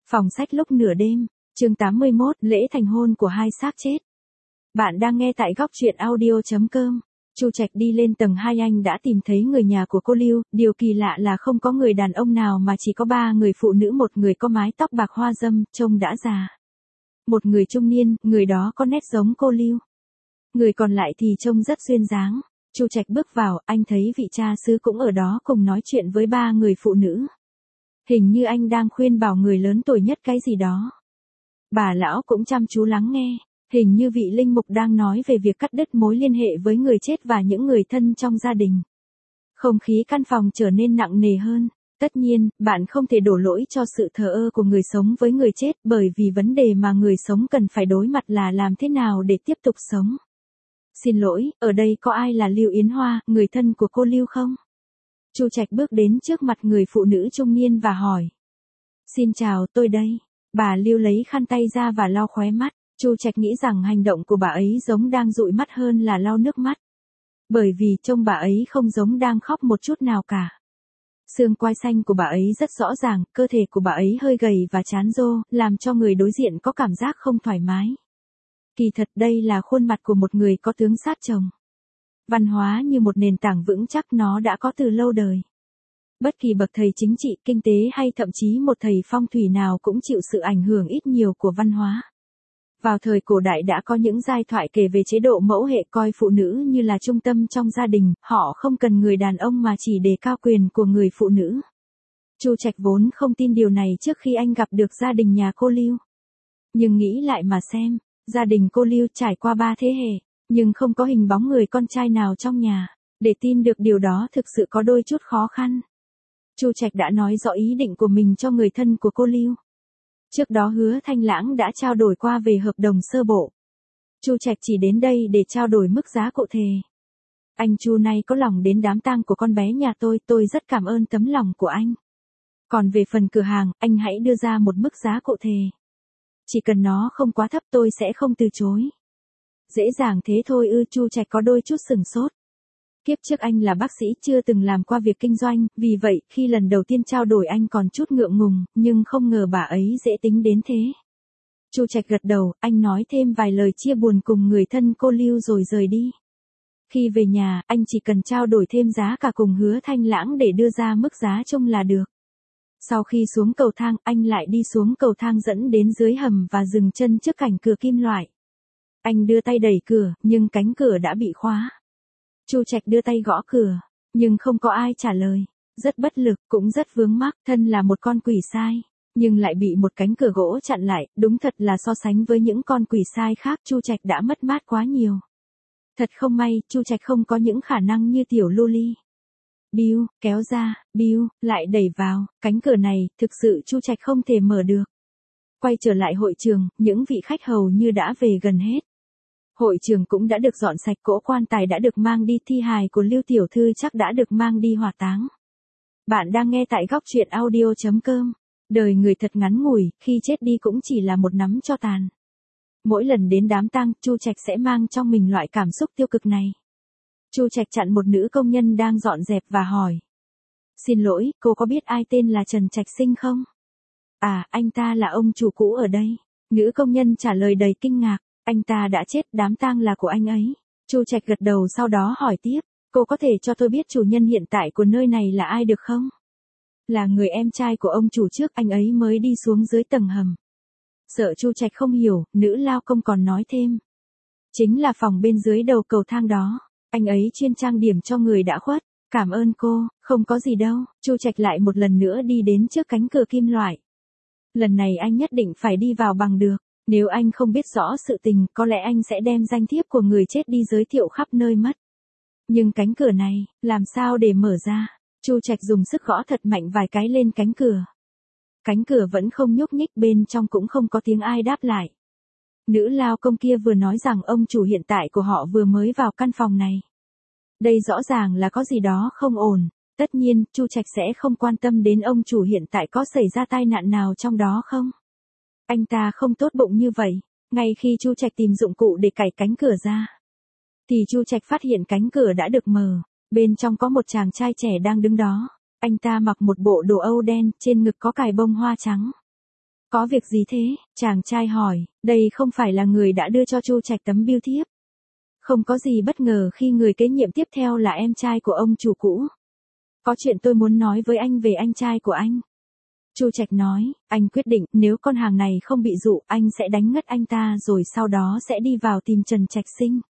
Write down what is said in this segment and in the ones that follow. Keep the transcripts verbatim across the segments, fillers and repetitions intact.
Phòng sách lúc nửa đêm, chương tám mươi mốt, lễ thành hôn của hai xác chết. Bạn đang nghe tại góc truyện audio chấm com. Chu Trạch đi lên tầng hai, anh đã tìm thấy người nhà của cô Lưu, điều kỳ lạ là không có người đàn ông nào mà chỉ có ba người phụ nữ, một người có mái tóc bạc hoa râm, trông đã già. Một người trung niên, người đó có nét giống cô Lưu. Người còn lại thì trông rất duyên dáng. Chu Trạch bước vào, anh thấy vị cha xứ cũng ở đó cùng nói chuyện với ba người phụ nữ. Hình như anh đang khuyên bảo người lớn tuổi nhất cái gì đó. Bà lão cũng chăm chú lắng nghe, hình như vị linh mục đang nói về việc cắt đứt mối liên hệ với người chết và những người thân trong gia đình. Không khí căn phòng trở nên nặng nề hơn. Tất nhiên, bạn không thể đổ lỗi cho sự thờ ơ của người sống với người chết, bởi vì vấn đề mà người sống cần phải đối mặt là làm thế nào để tiếp tục sống. Xin lỗi, ở đây có ai là Lưu Yến Hoa, người thân của cô Lưu không? Chu Trạch bước đến trước mặt người phụ nữ trung niên và hỏi. Xin chào, tôi đây. Bà Lưu lấy khăn tay ra và lau khóe mắt. Chu Trạch nghĩ rằng hành động của bà ấy giống đang dụi mắt hơn là lau nước mắt. Bởi vì trông bà ấy không giống đang khóc một chút nào cả. Xương quai xanh của bà ấy rất rõ ràng, cơ thể của bà ấy hơi gầy và chán rô, làm cho người đối diện có cảm giác không thoải mái. Kỳ thật đây là khuôn mặt của một người có tướng sát chồng. Văn hóa như một nền tảng vững chắc, nó đã có từ lâu đời. Bất kỳ bậc thầy chính trị, kinh tế hay thậm chí một thầy phong thủy nào cũng chịu sự ảnh hưởng ít nhiều của văn hóa. Vào thời cổ đại đã có những giai thoại kể về chế độ mẫu hệ coi phụ nữ như là trung tâm trong gia đình, họ không cần người đàn ông mà chỉ đề cao quyền của người phụ nữ. Chu Trạch vốn không tin điều này trước khi anh gặp được gia đình nhà cô Lưu. Nhưng nghĩ lại mà xem, gia đình cô Lưu trải qua ba thế hệ, nhưng không có hình bóng người con trai nào trong nhà. Để tin được điều đó thực sự có đôi chút khó khăn. Chu Trạch đã nói rõ ý định của mình cho người thân của cô Lưu. Trước đó Hứa Thanh Lãng đã trao đổi qua về hợp đồng sơ bộ. Chu Trạch chỉ đến đây để trao đổi mức giá cụ thể. Anh Chu này có lòng đến đám tang của con bé nhà tôi, tôi rất cảm ơn tấm lòng của anh. Còn về phần cửa hàng, anh hãy đưa ra một mức giá cụ thể. Chỉ cần nó không quá thấp tôi sẽ không từ chối. Dễ dàng thế thôi ư? Chu Trạch có đôi chút sừng sốt. Kiếp trước anh là bác sĩ, chưa từng làm qua việc kinh doanh, vì vậy khi lần đầu tiên trao đổi anh còn chút ngượng ngùng, nhưng không ngờ bà ấy dễ tính đến thế. Chu Trạch gật đầu, anh nói thêm vài lời chia buồn cùng người thân cô Lưu rồi rời đi. Khi về nhà, anh chỉ cần trao đổi thêm giá cả cùng Hứa Thanh Lãng để đưa ra mức giá chung là được. Sau khi xuống cầu thang, anh lại đi xuống cầu thang dẫn đến dưới hầm và dừng chân trước cảnh cửa kim loại. Anh đưa tay đẩy cửa, nhưng cánh cửa đã bị khóa. Chu Trạch đưa tay gõ cửa, nhưng không có ai trả lời. Rất bất lực, cũng rất vướng mắc, thân là một con quỷ sai, nhưng lại bị một cánh cửa gỗ chặn lại, đúng thật là so sánh với những con quỷ sai khác, Chu Trạch đã mất mát quá nhiều. Thật không may, Chu Trạch không có những khả năng như tiểu Luli. Biu, kéo ra, biu, lại đẩy vào, cánh cửa này, thực sự Chu Trạch không thể mở được. Quay trở lại hội trường, những vị khách hầu như đã về gần hết. Hội trường cũng đã được dọn sạch, cỗ quan tài đã được mang đi, thi hài của Lưu tiểu thư chắc đã được mang đi hỏa táng. Bạn đang nghe tại góc truyện audio chấm com. Đời người thật ngắn ngủi, khi chết đi cũng chỉ là một nắm tro tàn. Mỗi lần đến đám tang, Chu Trạch sẽ mang trong mình loại cảm xúc tiêu cực này. Chu Trạch chặn một nữ công nhân đang dọn dẹp và hỏi. Xin lỗi, cô có biết ai tên là Trần Trạch Sinh không? À, anh ta là ông chủ cũ ở đây. Nữ công nhân trả lời đầy kinh ngạc. Anh ta đã chết, đám tang là của anh ấy. Chu Trạch gật đầu, sau đó hỏi tiếp. Cô có thể cho tôi biết chủ nhân hiện tại của nơi này là ai được không? Là người em trai của ông chủ trước, anh ấy mới đi xuống dưới tầng hầm. Sợ Chu Trạch không hiểu, nữ lao công còn nói thêm. Chính là phòng bên dưới đầu cầu thang đó. Anh ấy chuyên trang điểm cho người đã khuất. Cảm ơn cô, không có gì đâu. Chu Trạch lại một lần nữa đi đến trước cánh cửa kim loại. Lần này anh nhất định phải đi vào bằng được. Nếu anh không biết rõ sự tình, có lẽ anh sẽ đem danh thiếp của người chết đi giới thiệu khắp nơi mất. Nhưng cánh cửa này, làm sao để mở ra? Chu Trạch dùng sức gõ thật mạnh vài cái lên cánh cửa. Cánh cửa vẫn không nhúc nhích, bên trong cũng không có tiếng ai đáp lại. Nữ lao công kia vừa nói rằng ông chủ hiện tại của họ vừa mới vào căn phòng này. Đây rõ ràng là có gì đó không ổn. Tất nhiên, Chu Trạch sẽ không quan tâm đến ông chủ hiện tại có xảy ra tai nạn nào trong đó không. Anh ta không tốt bụng như vậy. Ngay khi Chu Trạch tìm dụng cụ để cày cánh cửa ra, thì Chu Trạch phát hiện cánh cửa đã được mở. Bên trong có một chàng trai trẻ đang đứng đó. Anh ta mặc một bộ đồ Âu đen, trên ngực có cài bông hoa trắng. Có việc gì thế? Chàng trai hỏi, đây không phải là người đã đưa cho Chu Trạch tấm bưu thiếp. Không có gì bất ngờ khi người kế nhiệm tiếp theo là em trai của ông chủ cũ. Có chuyện tôi muốn nói với anh về anh trai của anh. Chu Trạch nói, anh quyết định nếu con hàng này không bị dụ, anh sẽ đánh ngất anh ta rồi sau đó sẽ đi vào tìm Trần Trạch Sinh.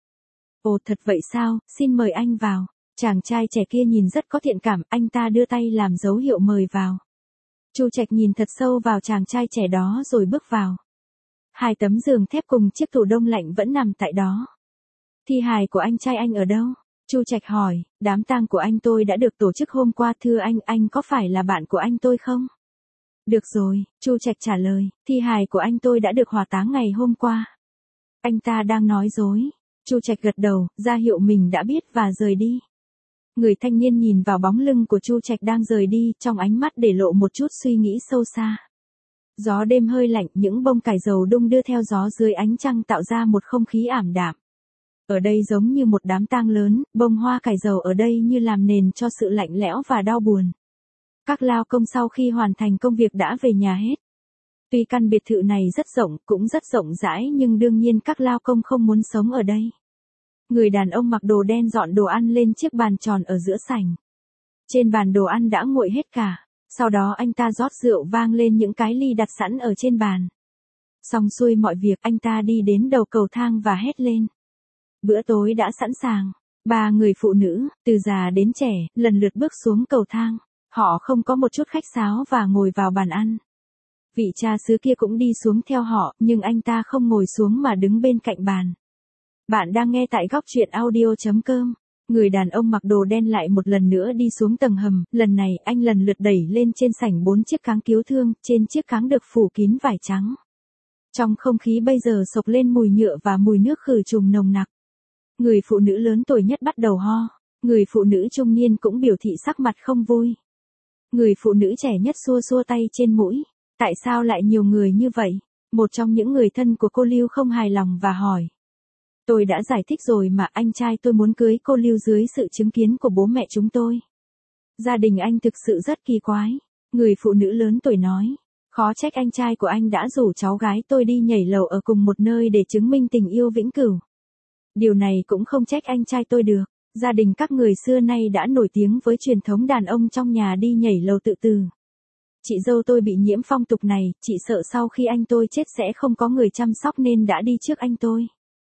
Ồ thật vậy sao, xin mời anh vào. Chàng trai trẻ kia nhìn rất có thiện cảm, anh ta đưa tay làm dấu hiệu mời vào. Chu Trạch nhìn thật sâu vào chàng trai trẻ đó rồi bước vào. Hai tấm giường thép cùng chiếc tủ đông lạnh vẫn nằm tại đó. Thi hài của anh trai anh ở đâu? Chu Trạch hỏi, đám tang của anh tôi đã được tổ chức hôm qua, thưa anh, anh có phải là bạn của anh tôi không? Được rồi, Chu Trạch trả lời, thi hài của anh tôi đã được hỏa táng ngày hôm qua. Anh ta đang nói dối. Chu Trạch gật đầu, ra hiệu mình đã biết và rời đi. Người thanh niên nhìn vào bóng lưng của Chu Trạch đang rời đi, trong ánh mắt để lộ một chút suy nghĩ sâu xa. Gió đêm hơi lạnh, những bông cải dầu đung đưa theo gió dưới ánh trăng tạo ra một không khí ảm đạm. Ở đây giống như một đám tang lớn, bông hoa cải dầu ở đây như làm nền cho sự lạnh lẽo và đau buồn. Các lao công sau khi hoàn thành công việc đã về nhà hết. Tuy căn biệt thự này rất rộng, cũng rất rộng rãi nhưng đương nhiên các lao công không muốn sống ở đây. Người đàn ông mặc đồ đen dọn đồ ăn lên chiếc bàn tròn ở giữa sảnh. Trên bàn đồ ăn đã nguội hết cả. Sau đó anh ta rót rượu vang lên những cái ly đặt sẵn ở trên bàn. Xong xuôi mọi việc, anh ta đi đến đầu cầu thang và hét lên. Bữa tối đã sẵn sàng. Ba người phụ nữ, từ già đến trẻ, lần lượt bước xuống cầu thang. Họ không có một chút khách sáo và ngồi vào bàn ăn. Vị cha xứ kia cũng đi xuống theo họ, nhưng anh ta không ngồi xuống mà đứng bên cạnh bàn. Bạn đang nghe tại góc truyện audio chấm com. Người đàn ông mặc đồ đen lại một lần nữa đi xuống tầng hầm, lần này anh lần lượt đẩy lên trên sảnh bốn chiếc cáng cứu thương, trên chiếc cáng được phủ kín vải trắng. Trong không khí bây giờ sộc lên mùi nhựa và mùi nước khử trùng nồng nặc. Người phụ nữ lớn tuổi nhất bắt đầu ho, người phụ nữ trung niên cũng biểu thị sắc mặt không vui. Người phụ nữ trẻ nhất xua xua tay trên mũi. Tại sao lại nhiều người như vậy? Một trong những người thân của cô Lưu không hài lòng và hỏi. Tôi đã giải thích rồi mà, anh trai tôi muốn cưới cô Lưu dưới sự chứng kiến của bố mẹ chúng tôi. Gia đình anh thực sự rất kỳ quái. Người phụ nữ lớn tuổi nói. Khó trách anh trai của anh đã rủ cháu gái tôi đi nhảy lầu ở cùng một nơi để chứng minh tình yêu vĩnh cửu. Điều này cũng không trách anh trai tôi được. Gia đình các người xưa nay đã nổi tiếng với truyền thống đàn ông trong nhà đi nhảy lầu tự tử. Chị dâu tôi bị nhiễm phong tục này, chị sợ sau khi anh tôi chết sẽ không có người chăm sóc nên đã đi trước anh tôi.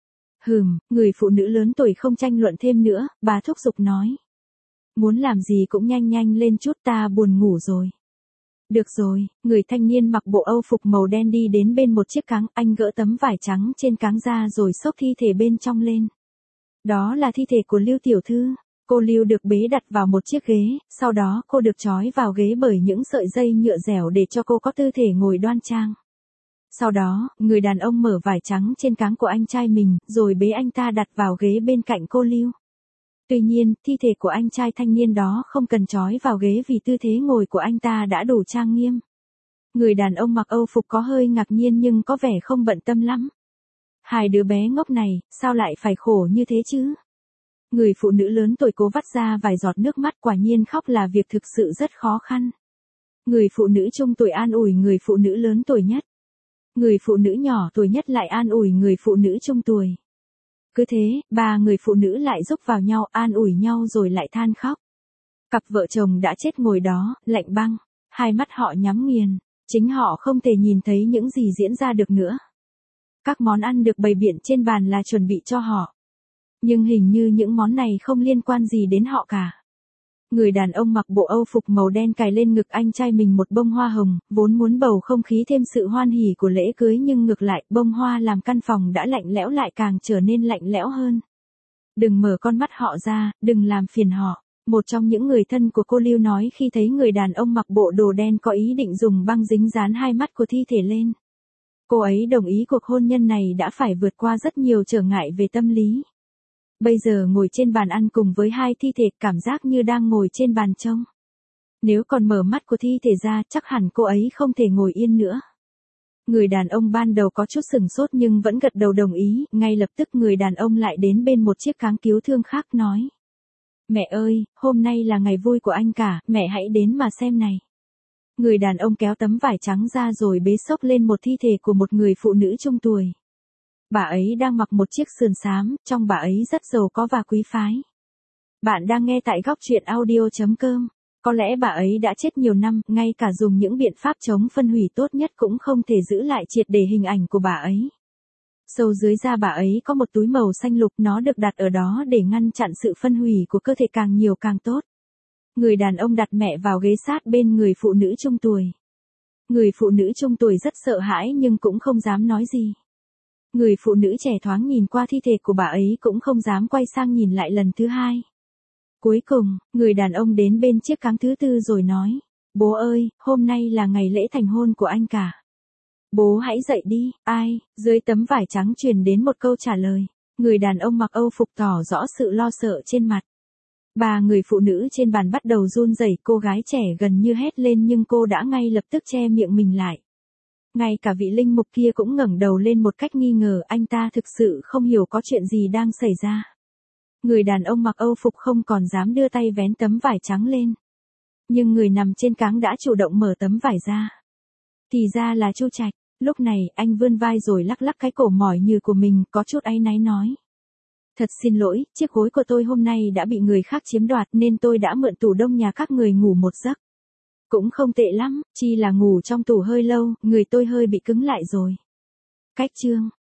Hừm, người phụ nữ lớn tuổi không tranh luận thêm nữa, bà thúc giục nói. Muốn làm gì cũng nhanh nhanh lên chút, ta buồn ngủ rồi. Được rồi, người thanh niên mặc bộ âu phục màu đen đi đến bên một chiếc cáng, anh gỡ tấm vải trắng trên cáng ra rồi xốc thi thể bên trong lên. Đó là thi thể của Lưu tiểu thư. Cô Lưu được bế đặt vào một chiếc ghế, sau đó cô được trói vào ghế bởi những sợi dây nhựa dẻo để cho cô có tư thể ngồi đoan trang. Sau đó, người đàn ông mở vải trắng trên cáng của anh trai mình, rồi bế anh ta đặt vào ghế bên cạnh cô Lưu. Tuy nhiên, thi thể của anh trai thanh niên đó không cần trói vào ghế vì tư thế ngồi của anh ta đã đủ trang nghiêm. Người đàn ông mặc âu phục có hơi ngạc nhiên nhưng có vẻ không bận tâm lắm. Hai đứa bé ngốc này, sao lại phải khổ như thế chứ? Người phụ nữ lớn tuổi cố vắt ra vài giọt nước mắt, quả nhiên khóc là việc thực sự rất khó khăn. Người phụ nữ trung tuổi an ủi người phụ nữ lớn tuổi nhất. Người phụ nữ nhỏ tuổi nhất lại an ủi người phụ nữ trung tuổi. Cứ thế, ba người phụ nữ lại giúp vào nhau, an ủi nhau rồi lại than khóc. Cặp vợ chồng đã chết ngồi đó, lạnh băng, hai mắt họ nhắm nghiền, chính họ không thể nhìn thấy những gì diễn ra được nữa. Các món ăn được bày biện trên bàn là chuẩn bị cho họ. Nhưng hình như những món này không liên quan gì đến họ cả. Người đàn ông mặc bộ âu phục màu đen cài lên ngực anh trai mình một bông hoa hồng, vốn muốn bầu không khí thêm sự hoan hỉ của lễ cưới nhưng ngược lại, bông hoa làm căn phòng đã lạnh lẽo lại càng trở nên lạnh lẽo hơn. Đừng mở con mắt họ ra, đừng làm phiền họ. Một trong những người thân của cô Lưu nói khi thấy người đàn ông mặc bộ đồ đen có ý định dùng băng dính dán hai mắt của thi thể lên. Cô ấy đồng ý cuộc hôn nhân này đã phải vượt qua rất nhiều trở ngại về tâm lý. Bây giờ ngồi trên bàn ăn cùng với hai thi thể, cảm giác như đang ngồi trên bàn trông. Nếu còn mở mắt của thi thể ra, chắc hẳn cô ấy không thể ngồi yên nữa. Người đàn ông ban đầu có chút sửng sốt nhưng vẫn gật đầu đồng ý, ngay lập tức người đàn ông lại đến bên một chiếc cáng cứu thương khác nói. Mẹ ơi, hôm nay là ngày vui của anh cả, mẹ hãy đến mà xem này. Người đàn ông kéo tấm vải trắng ra rồi bế xốc lên một thi thể của một người phụ nữ trung tuổi. Bà ấy đang mặc một chiếc sườn xám, trông bà ấy rất giàu có và quý phái. Bạn đang nghe tại góc truyện audio chấm com. Có lẽ bà ấy đã chết nhiều năm, ngay cả dùng những biện pháp chống phân hủy tốt nhất cũng không thể giữ lại triệt để hình ảnh của bà ấy. Sâu dưới da bà ấy có một túi màu xanh lục, nó được đặt ở đó để ngăn chặn sự phân hủy của cơ thể càng nhiều càng tốt. Người đàn ông đặt mẹ vào ghế sát bên người phụ nữ trung tuổi. Người phụ nữ trung tuổi rất sợ hãi nhưng cũng không dám nói gì. Người phụ nữ trẻ thoáng nhìn qua thi thể của bà ấy cũng không dám quay sang nhìn lại lần thứ hai. Cuối cùng, người đàn ông đến bên chiếc cáng thứ tư rồi nói, bố ơi, hôm nay là ngày lễ thành hôn của anh cả. Bố hãy dậy đi, ai, dưới tấm vải trắng truyền đến một câu trả lời. Người đàn ông mặc âu phục tỏ rõ sự lo sợ trên mặt. Ba người phụ nữ trên bàn bắt đầu run rẩy, cô gái trẻ gần như hét lên nhưng cô đã ngay lập tức che miệng mình lại. Ngay cả vị linh mục kia cũng ngẩng đầu lên một cách nghi ngờ, anh ta thực sự không hiểu có chuyện gì đang xảy ra. Người đàn ông mặc âu phục không còn dám đưa tay vén tấm vải trắng lên. Nhưng người nằm trên cáng đã chủ động mở tấm vải ra. Thì ra là Chu Trạch. Lúc này, anh vươn vai rồi lắc lắc cái cổ mỏi nhừ của mình, có chút áy náy nói. Thật xin lỗi, chiếc gối của tôi hôm nay đã bị người khác chiếm đoạt nên tôi đã mượn tủ đông nhà các người ngủ một giấc. Cũng không tệ lắm, chỉ là ngủ trong tủ hơi lâu, người tôi hơi bị cứng lại rồi. Cách chương.